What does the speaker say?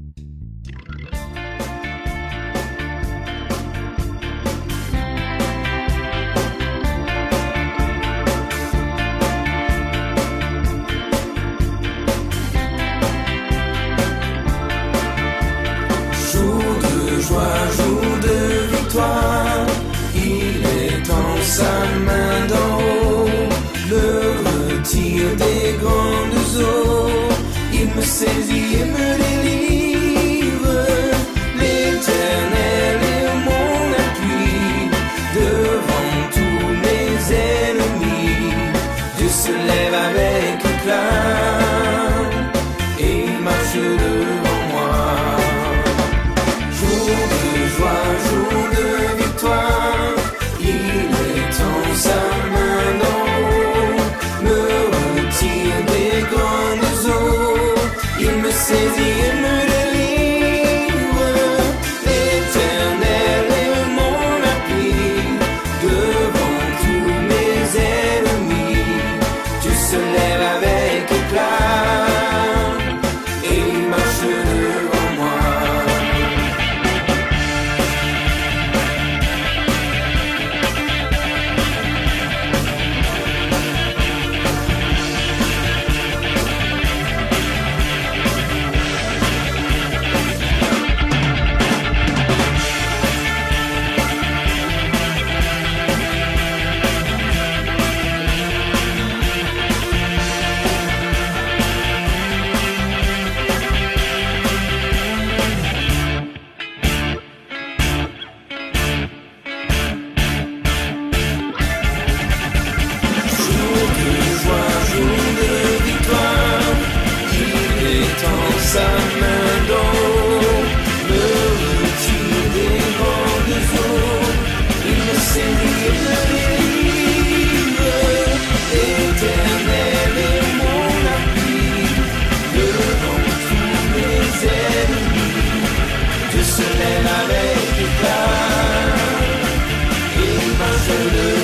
Jour de victoire, il étend sa main d'en haut, me retire des grandes eaux, il me saisit et me délivre. L'Éternel est mon appui, devant tous mes ennemis. Dieu se lève avec éclat et il marche devant moi. Jour de victoire, il étend sa main d'en haut, me retire des grandes eaux, il me saisit et me délivre. L'Éternel est mon appui, devant tous mes ennemis. Dieu se lève avec éclat et il marche devant moi. Sa main d'en haut, me retire des grandes eaux, il me saisit et me délivre. L'Éternel est mon appui, devant tous mes ennemis. Dieu se lève avec éclat et il marche devant.